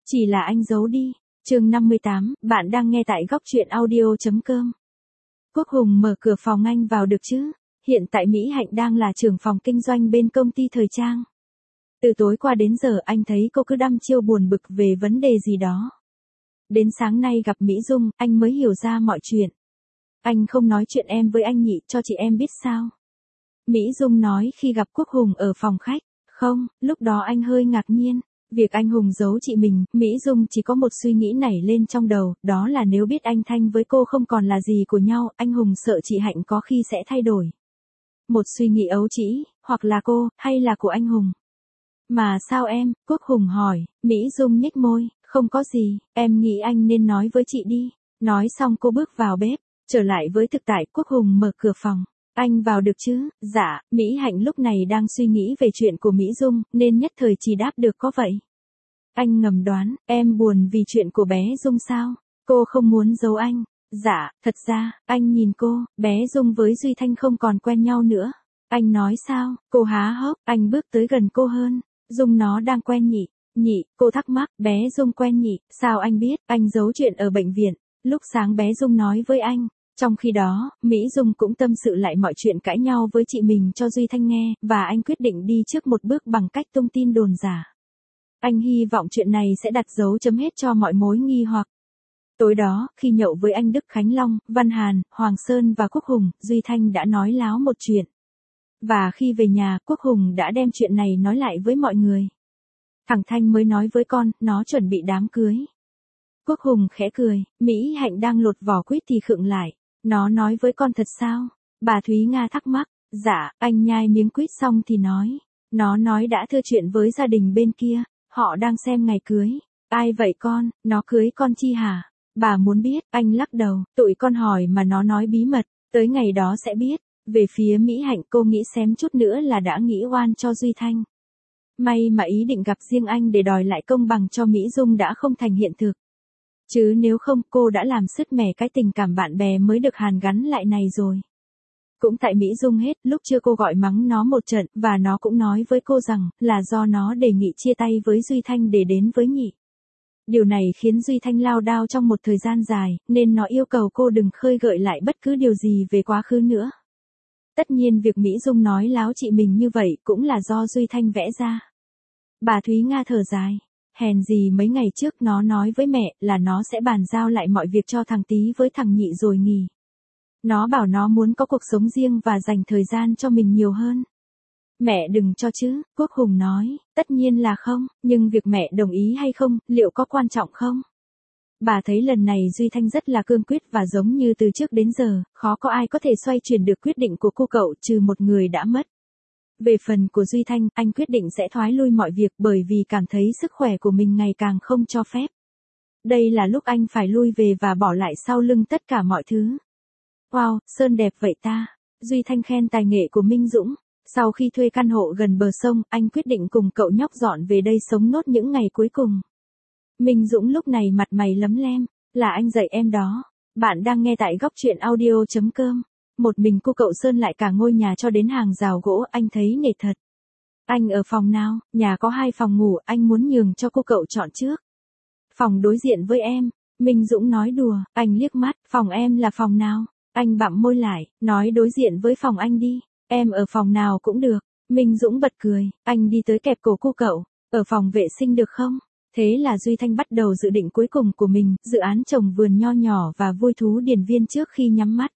Chỉ là anh giấu đi. Chương 58, bạn đang nghe tại góc truyện audio.com. Quốc Hùng mở cửa phòng anh vào được chứ? Hiện tại Mỹ Hạnh đang là trưởng phòng kinh doanh bên công ty thời trang. Từ tối qua đến giờ anh thấy cô cứ đăm chiêu buồn bực về vấn đề gì đó. Đến sáng nay gặp Mỹ Dung, anh mới hiểu ra mọi chuyện. Anh không nói chuyện em với anh nhỉ, cho chị em biết sao? Mỹ Dung nói khi gặp Quốc Hùng ở phòng khách. Không, lúc đó anh hơi ngạc nhiên. Việc anh Hùng giấu chị mình, Mỹ Dung chỉ có một suy nghĩ nảy lên trong đầu, đó là nếu biết anh Thanh với cô không còn là gì của nhau, anh Hùng sợ chị Hạnh có khi sẽ thay đổi. Một suy nghĩ ấu trĩ, hoặc là cô, hay là của anh Hùng. Mà sao em? Quốc Hùng hỏi. Mỹ Dung nhếch môi, không có gì, em nghĩ anh nên nói với chị đi. Nói xong cô bước vào bếp, trở lại với thực tại. Quốc Hùng mở cửa phòng. Anh vào được chứ? Dạ, Mỹ Hạnh lúc này đang suy nghĩ về chuyện của Mỹ Dung, nên nhất thời chỉ đáp được có vậy. Anh ngầm đoán, em buồn vì chuyện của bé Dung sao? Cô không muốn giấu anh. Dạ, thật ra, anh nhìn cô, bé Dung với Duy Thanh không còn quen nhau nữa. Anh nói sao? Cô há hốc, anh bước tới gần cô hơn. Dung nó đang quen nhỉ? Nhỉ, cô thắc mắc, bé Dung quen nhỉ? Sao anh biết? Anh giấu chuyện ở bệnh viện. Lúc sáng bé Dung nói với anh. Trong khi đó, Mỹ Dung cũng tâm sự lại mọi chuyện cãi nhau với chị mình cho Duy Thanh nghe, và anh quyết định đi trước một bước bằng cách tung tin đồn giả. Anh hy vọng chuyện này sẽ đặt dấu chấm hết cho mọi mối nghi hoặc. Tối đó, khi nhậu với anh Đức Khánh Long, Văn Hàn, Hoàng Sơn và Quốc Hùng, Duy Thanh đã nói láo một chuyện. Và khi về nhà, Quốc Hùng đã đem chuyện này nói lại với mọi người. Thằng Thanh mới nói với con, nó chuẩn bị đám cưới. Quốc Hùng khẽ cười, Mỹ Hạnh đang lột vỏ quýt thì khựng lại. Nó nói với con thật sao? Bà Thúy Nga thắc mắc. Dạ, anh nhai miếng quýt xong thì nói. Nó nói đã thưa chuyện với gia đình bên kia, họ đang xem ngày cưới. Ai vậy con, nó cưới con chi hả? Bà muốn biết, anh lắc đầu, tụi con hỏi mà nó nói bí mật, tới ngày đó sẽ biết. Về phía Mỹ Hạnh cô nghĩ xém chút nữa là đã nghĩ oan cho Duy Thanh. May mà ý định gặp riêng anh để đòi lại công bằng cho Mỹ Dung đã không thành hiện thực. Chứ nếu không cô đã làm sứt mẻ cái tình cảm bạn bè mới được hàn gắn lại này rồi. Cũng tại Mỹ Dung hết, lúc chưa cô gọi mắng nó một trận, và nó cũng nói với cô rằng, là do nó đề nghị chia tay với Duy Thanh để đến với Nhị. Điều này khiến Duy Thanh lao đao trong một thời gian dài, nên nó yêu cầu cô đừng khơi gợi lại bất cứ điều gì về quá khứ nữa. Tất nhiên việc Mỹ Dung nói láo chị mình như vậy cũng là do Duy Thanh vẽ ra. Bà Thúy Nga thở dài. Hèn gì mấy ngày trước nó nói với mẹ là nó sẽ bàn giao lại mọi việc cho thằng Tý với thằng Nhị rồi nghỉ. Nó bảo nó muốn có cuộc sống riêng và dành thời gian cho mình nhiều hơn. Mẹ đừng cho chứ, Quốc Hùng nói, tất nhiên là không, nhưng việc mẹ đồng ý hay không, liệu có quan trọng không? Bà thấy lần này Duy Thanh rất là cương quyết và giống như từ trước đến giờ, khó có ai có thể xoay chuyển được quyết định của cô cậu trừ một người đã mất. Về phần của Duy Thanh, anh quyết định sẽ thoái lui mọi việc bởi vì cảm thấy sức khỏe của mình ngày càng không cho phép. Đây là lúc anh phải lui về và bỏ lại sau lưng tất cả mọi thứ. Wow, Sơn đẹp vậy ta. Duy Thanh khen tài nghệ của Minh Dũng. Sau khi thuê căn hộ gần bờ sông, anh quyết định cùng cậu nhóc dọn về đây sống nốt những ngày cuối cùng. Minh Dũng lúc này mặt mày lấm lem. Là anh dạy em đó. Bạn đang nghe tại góc truyện audio.com. Một mình cô cậu Sơn lại cả ngôi nhà cho đến hàng rào gỗ, anh thấy nể thật. Anh ở phòng nào? Nhà có 2 phòng ngủ, anh muốn nhường cho cô cậu chọn trước. Phòng đối diện với em. Minh Dũng nói đùa, anh liếc mắt, phòng em là phòng nào? Anh bặm môi lại, nói đối diện với phòng anh đi. Em ở phòng nào cũng được. Minh Dũng bật cười, anh đi tới kẹp cổ cô cậu. Ở phòng vệ sinh được không? Thế là Duy Thanh bắt đầu dự định cuối cùng của mình, dự án trồng vườn nho nhỏ và vui thú điền viên trước khi nhắm mắt.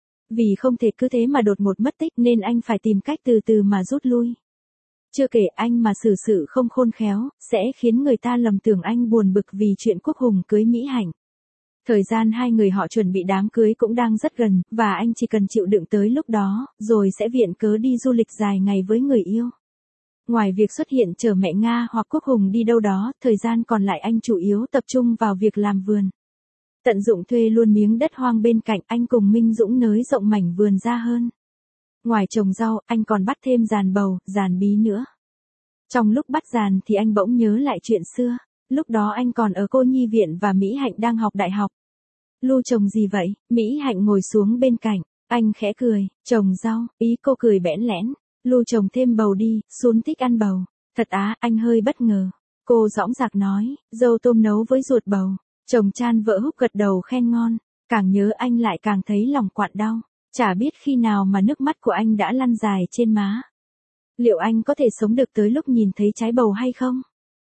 Vì không thể cứ thế mà đột ngột mất tích nên anh phải tìm cách từ từ mà rút lui. Chưa kể anh mà xử sự không khôn khéo, sẽ khiến người ta lầm tưởng anh buồn bực vì chuyện Quốc Hùng cưới Mỹ Hạnh. Thời gian hai người họ chuẩn bị đám cưới cũng đang rất gần, và anh chỉ cần chịu đựng tới lúc đó, rồi sẽ viện cớ đi du lịch dài ngày với người yêu. Ngoài việc xuất hiện chở mẹ Nga hoặc Quốc Hùng đi đâu đó, thời gian còn lại anh chủ yếu tập trung vào việc làm vườn. Tận dụng thuê luôn miếng đất hoang bên cạnh, anh cùng Minh Dũng nới rộng mảnh vườn ra hơn. Ngoài trồng rau, anh còn bắt thêm giàn bầu, giàn bí nữa. Trong lúc bắt giàn thì anh bỗng nhớ lại chuyện xưa. Lúc đó anh còn ở cô nhi viện và Mỹ Hạnh đang học đại học. Lu trồng gì vậy? Mỹ Hạnh ngồi xuống bên cạnh. Anh khẽ cười, trồng rau, ý cô cười bẽn lẽn. Lu trồng thêm bầu đi, Xuân thích ăn bầu. Thật á, anh hơi bất ngờ. Cô dõng dạc nói, dâu tôm nấu với ruột bầu. Chồng chan vợ húc gật đầu khen ngon. Càng nhớ anh lại càng thấy lòng quặn đau. Chả biết khi nào mà nước mắt của anh đã lăn dài trên má. Liệu anh có thể sống được tới lúc nhìn thấy trái bầu hay không?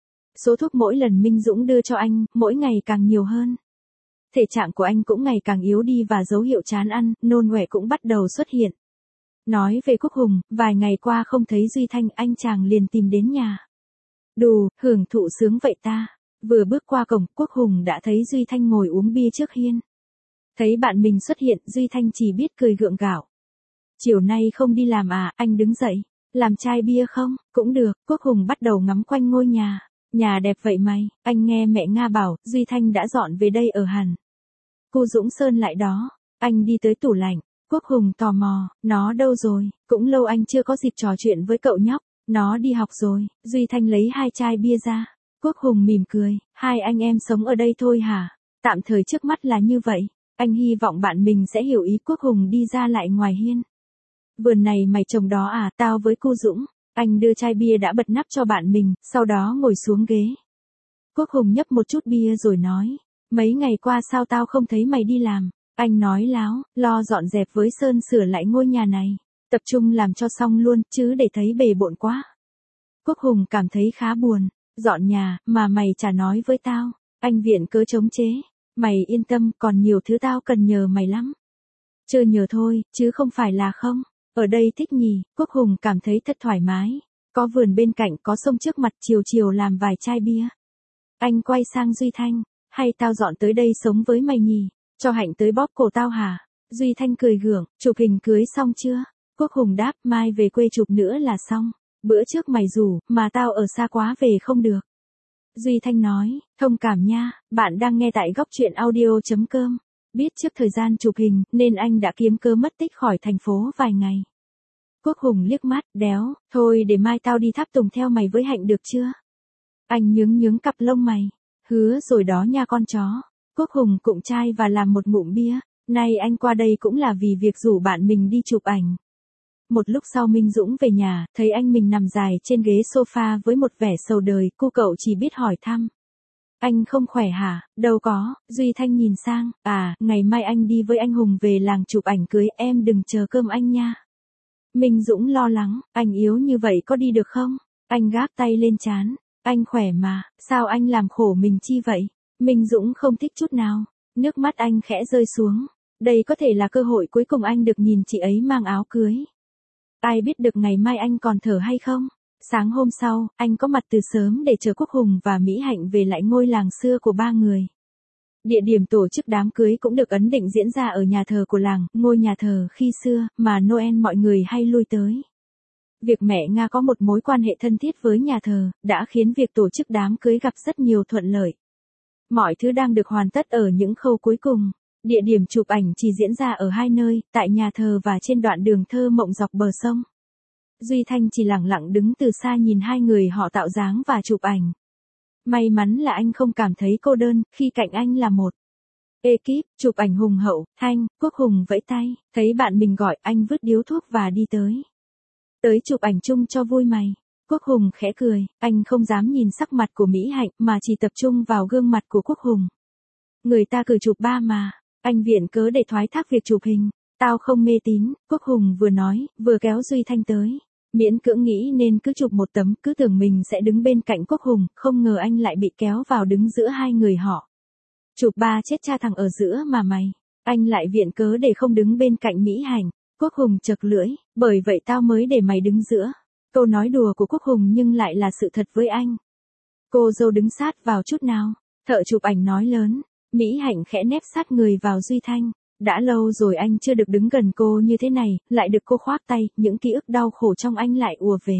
Số thuốc mỗi lần Minh Dũng đưa cho anh, mỗi ngày càng nhiều hơn. Thể trạng của anh cũng ngày càng yếu đi và dấu hiệu chán ăn, nôn ọe cũng bắt đầu xuất hiện. Nói về Quốc Hùng, vài ngày qua không thấy Duy Thanh, anh chàng liền tìm đến nhà. Đù, hưởng thụ sướng vậy ta. Vừa bước qua cổng, Quốc Hùng đã thấy Duy Thanh ngồi uống bia trước hiên. Thấy bạn mình xuất hiện, Duy Thanh chỉ biết cười gượng gạo. Chiều nay không đi làm à, anh đứng dậy. Làm chai bia không? Cũng được. Quốc Hùng bắt đầu ngắm quanh ngôi nhà. Nhà đẹp vậy mày, anh nghe mẹ Nga bảo, Duy Thanh đã dọn về đây ở hẳn. Cô Dũng Sơn lại đó. Anh đi tới tủ lạnh. Quốc Hùng tò mò, nó đâu rồi? Cũng lâu anh chưa có dịp trò chuyện với cậu nhóc. Nó đi học rồi. Duy Thanh lấy 2 chai bia ra. Quốc Hùng mỉm cười, hai anh em sống ở đây thôi hả? Tạm thời trước mắt là như vậy. Anh hy vọng bạn mình sẽ hiểu ý. Quốc Hùng đi ra lại ngoài hiên. Vườn này mày trồng đó à? Tao với cô Dũng. Anh đưa chai bia đã bật nắp cho bạn mình, sau đó ngồi xuống ghế. Quốc Hùng nhấp một chút bia rồi nói, mấy ngày qua sao tao không thấy mày đi làm? Anh nói láo, lo dọn dẹp với Sơn sửa lại ngôi nhà này. Tập trung làm cho xong luôn, chứ để thấy bề bộn quá. Quốc Hùng cảm thấy khá buồn. Dọn nhà, mà mày chả nói với tao. Anh viện cớ chống chế. Mày yên tâm, còn nhiều thứ tao cần nhờ mày lắm. Chưa nhờ thôi, chứ không phải là không. Ở đây thích nhỉ, Quốc Hùng cảm thấy thật thoải mái. Có vườn bên cạnh, có sông trước mặt, chiều chiều làm vài chai bia. Anh quay sang Duy Thanh, hay tao dọn tới đây sống với mày nhỉ? Cho Hạnh tới bóp cổ tao hả? Duy Thanh cười gượng, chụp hình cưới xong chưa? Quốc Hùng đáp, mai về quê chụp nữa là xong. Bữa trước mày rủ, mà tao ở xa quá về không được. Duy Thanh nói, thông cảm nha, bạn đang nghe tại góc truyện audio.com. Biết trước thời gian chụp hình, nên anh đã kiếm cớ mất tích khỏi thành phố vài ngày. Quốc Hùng liếc mắt, đéo, thôi để mai tao đi tháp tùng theo mày với Hạnh được chưa? Anh nhướng nhướng cặp lông mày, hứa rồi đó nha con chó. Quốc Hùng cụng chai và làm một ngụm bia, nay anh qua đây cũng là vì việc rủ bạn mình đi chụp ảnh. Một lúc sau Minh Dũng về nhà, thấy anh mình nằm dài trên ghế sofa với một vẻ sầu đời, cô cậu chỉ biết hỏi thăm. Anh không khỏe hả? Đâu có. Duy Thanh nhìn sang, à, ngày mai anh đi với anh Hùng về làng chụp ảnh cưới, em đừng chờ cơm anh nha. Minh Dũng lo lắng, anh yếu như vậy có đi được không? Anh gác tay lên trán, anh khỏe mà, sao anh làm khổ mình chi vậy? Minh Dũng không thích chút nào, nước mắt anh khẽ rơi xuống. Đây có thể là cơ hội cuối cùng anh được nhìn chị ấy mang áo cưới. Ai biết được ngày mai anh còn thở hay không? Sáng hôm sau, anh có mặt từ sớm để chờ Quốc Hùng và Mỹ Hạnh về lại ngôi làng xưa của ba người. Địa điểm tổ chức đám cưới cũng được ấn định diễn ra ở nhà thờ của làng, ngôi nhà thờ khi xưa mà Noel mọi người hay lui tới. Việc mẹ Nga có một mối quan hệ thân thiết với nhà thờ, đã khiến việc tổ chức đám cưới gặp rất nhiều thuận lợi. Mọi thứ đang được hoàn tất ở những khâu cuối cùng. Địa điểm chụp ảnh chỉ diễn ra ở 2 nơi, tại nhà thờ và trên đoạn đường thơ mộng dọc bờ sông. Duy Thanh chỉ lặng lặng đứng từ xa nhìn hai người họ tạo dáng và chụp ảnh. May mắn là anh không cảm thấy cô đơn, khi cạnh anh là một ekip chụp ảnh hùng hậu. Thanh, Quốc Hùng vẫy tay, thấy bạn mình gọi, anh vứt điếu thuốc và đi tới. Tới chụp ảnh chung cho vui mày. Quốc Hùng khẽ cười, anh không dám nhìn sắc mặt của Mỹ Hạnh mà chỉ tập trung vào gương mặt của Quốc Hùng. Người ta cử chụp ba mà, anh viện cớ để thoái thác việc chụp hình. Tao không mê tín, Quốc Hùng vừa nói, vừa kéo Duy Thanh tới. Miễn cưỡng nghĩ nên cứ chụp một tấm, cứ tưởng mình sẽ đứng bên cạnh Quốc Hùng, không ngờ anh lại bị kéo vào đứng giữa hai người họ. Chụp ba chết cha thằng ở giữa mà mày. Anh lại viện cớ để không đứng bên cạnh Mỹ Hạnh. Quốc Hùng chật lưỡi, bởi vậy tao mới để mày đứng giữa. Câu nói đùa của Quốc Hùng nhưng lại là sự thật với anh. Cô dâu đứng sát vào chút nào. Thợ chụp ảnh nói lớn. Mỹ Hạnh khẽ nép sát người vào Duy Thanh. Đã lâu rồi anh chưa được đứng gần cô như thế này, lại được cô khoác tay, những ký ức đau khổ trong anh lại ùa về.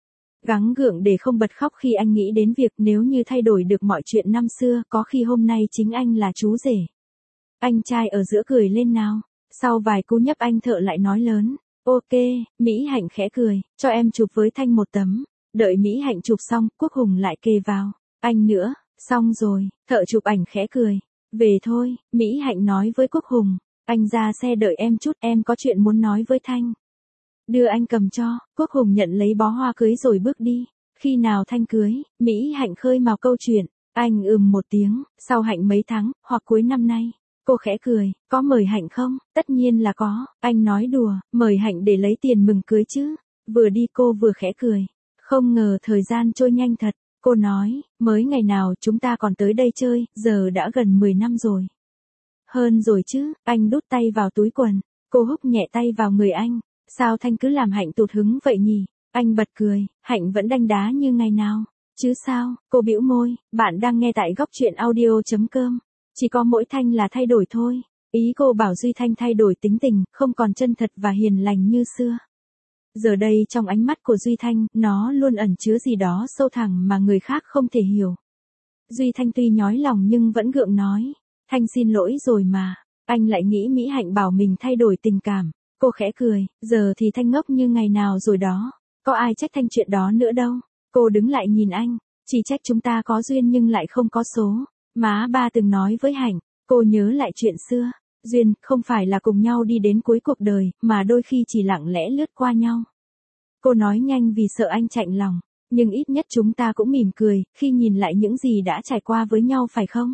Gắng gượng để không bật khóc khi anh nghĩ đến việc nếu như thay đổi được mọi chuyện năm xưa, có khi hôm nay chính anh là chú rể. Anh trai ở giữa cười lên nào. Sau vài cú nhấp anh thợ lại nói lớn. Ok, Mỹ Hạnh khẽ cười, cho em chụp với Thanh một tấm. Đợi Mỹ Hạnh chụp xong, Quốc Hùng lại kề vào. Anh nữa, xong rồi, thợ chụp ảnh khẽ cười. Về thôi, Mỹ Hạnh nói với Quốc Hùng. Anh ra xe đợi em chút, em có chuyện muốn nói với Thanh. Đưa anh cầm cho, Quốc Hùng nhận lấy bó hoa cưới rồi bước đi. Khi nào Thanh cưới, Mỹ Hạnh khơi mào câu chuyện. Anh một tiếng, sau Hạnh mấy tháng, hoặc cuối năm nay. Cô khẽ cười, có mời Hạnh không? Tất nhiên là có, anh nói đùa, mời Hạnh để lấy tiền mừng cưới chứ. Vừa đi cô vừa khẽ cười. Không ngờ thời gian trôi nhanh thật, cô nói, mới ngày nào chúng ta còn tới đây chơi, giờ đã gần 10 năm rồi. Hơn rồi chứ, anh đút tay vào túi quần, cô húc nhẹ tay vào người anh. Sao Thanh cứ làm Hạnh tụt hứng vậy nhỉ? Anh bật cười, Hạnh vẫn đanh đá như ngày nào. Chứ sao, cô bĩu môi, bạn đang nghe tại góc truyện audio.com. Chỉ có mỗi Thanh là thay đổi thôi. Ý cô bảo Duy Thanh thay đổi tính tình, không còn chân thật và hiền lành như xưa. Giờ đây trong ánh mắt của Duy Thanh, nó luôn ẩn chứa gì đó sâu thẳm mà người khác không thể hiểu. Duy Thanh tuy nhói lòng nhưng vẫn gượng nói. Thanh xin lỗi rồi mà. Anh lại nghĩ Mỹ Hạnh bảo mình thay đổi tình cảm. Cô khẽ cười, giờ thì Thanh ngốc như ngày nào rồi đó. Có ai trách Thanh chuyện đó nữa đâu. Cô đứng lại nhìn anh. Chỉ trách chúng ta có duyên nhưng lại không có số. Má ba từng nói với Hạnh. Cô nhớ lại chuyện xưa. Duyên không phải là cùng nhau đi đến cuối cuộc đời, mà đôi khi chỉ lặng lẽ lướt qua nhau. Cô nói nhanh vì sợ anh chạnh lòng. Nhưng ít nhất chúng ta cũng mỉm cười, khi nhìn lại những gì đã trải qua với nhau phải không?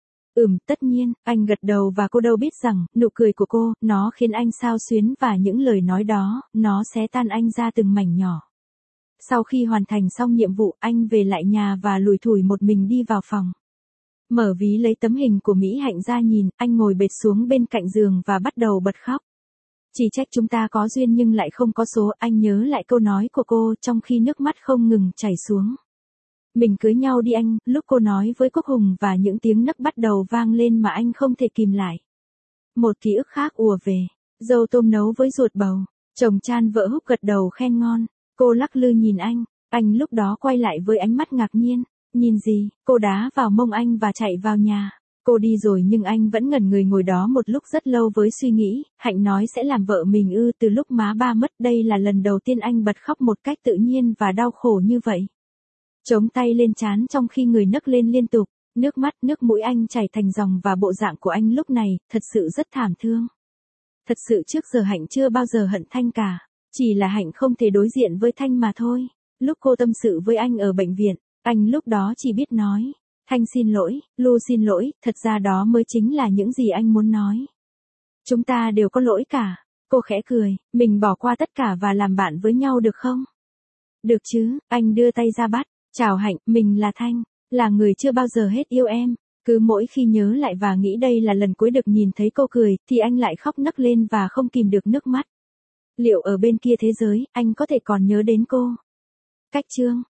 Tất nhiên, anh gật đầu và cô đâu biết rằng, nụ cười của cô, nó khiến anh xao xuyến và những lời nói đó, nó xé tan anh ra từng mảnh nhỏ. Sau khi hoàn thành xong nhiệm vụ, anh về lại nhà và lủi thủi một mình đi vào phòng. Mở ví lấy tấm hình của Mỹ Hạnh ra nhìn, anh ngồi bệt xuống bên cạnh giường và bắt đầu bật khóc. Chỉ trách chúng ta có duyên nhưng lại không có số, anh nhớ lại câu nói của cô trong khi nước mắt không ngừng chảy xuống. Mình cưới nhau đi anh, lúc cô nói với Quốc Hùng và những tiếng nấc bắt đầu vang lên mà anh không thể kìm lại. Một ký ức khác ùa về, dâu tôm nấu với ruột bầu, chồng chan vợ húc gật đầu khen ngon, cô lắc lư nhìn anh lúc đó quay lại với ánh mắt ngạc nhiên, nhìn gì, cô đá vào mông anh và chạy vào nhà. Cô đi rồi nhưng anh vẫn ngẩn người ngồi đó một lúc rất lâu với suy nghĩ, Hạnh nói sẽ làm vợ mình từ lúc má ba mất đây là lần đầu tiên anh bật khóc một cách tự nhiên và đau khổ như vậy. Chống tay lên trán trong khi người nấc lên liên tục, nước mắt nước mũi anh chảy thành dòng và bộ dạng của anh lúc này, thật sự rất thảm thương. Thật sự trước giờ Hạnh chưa bao giờ hận Thanh cả, chỉ là Hạnh không thể đối diện với Thanh mà thôi. Lúc cô tâm sự với anh ở bệnh viện, anh lúc đó chỉ biết nói, Thanh xin lỗi, Lu xin lỗi, thật ra đó mới chính là những gì anh muốn nói. Chúng ta đều có lỗi cả. Cô khẽ cười, mình bỏ qua tất cả và làm bạn với nhau được không? Được chứ, anh đưa tay ra bắt. Chào Hạnh, mình là Thanh, là người chưa bao giờ hết yêu em. Cứ mỗi khi nhớ lại và nghĩ đây là lần cuối được nhìn thấy cô cười, thì anh lại khóc nấc lên và không kìm được nước mắt. Liệu ở bên kia thế giới, anh có thể còn nhớ đến cô? Cách chương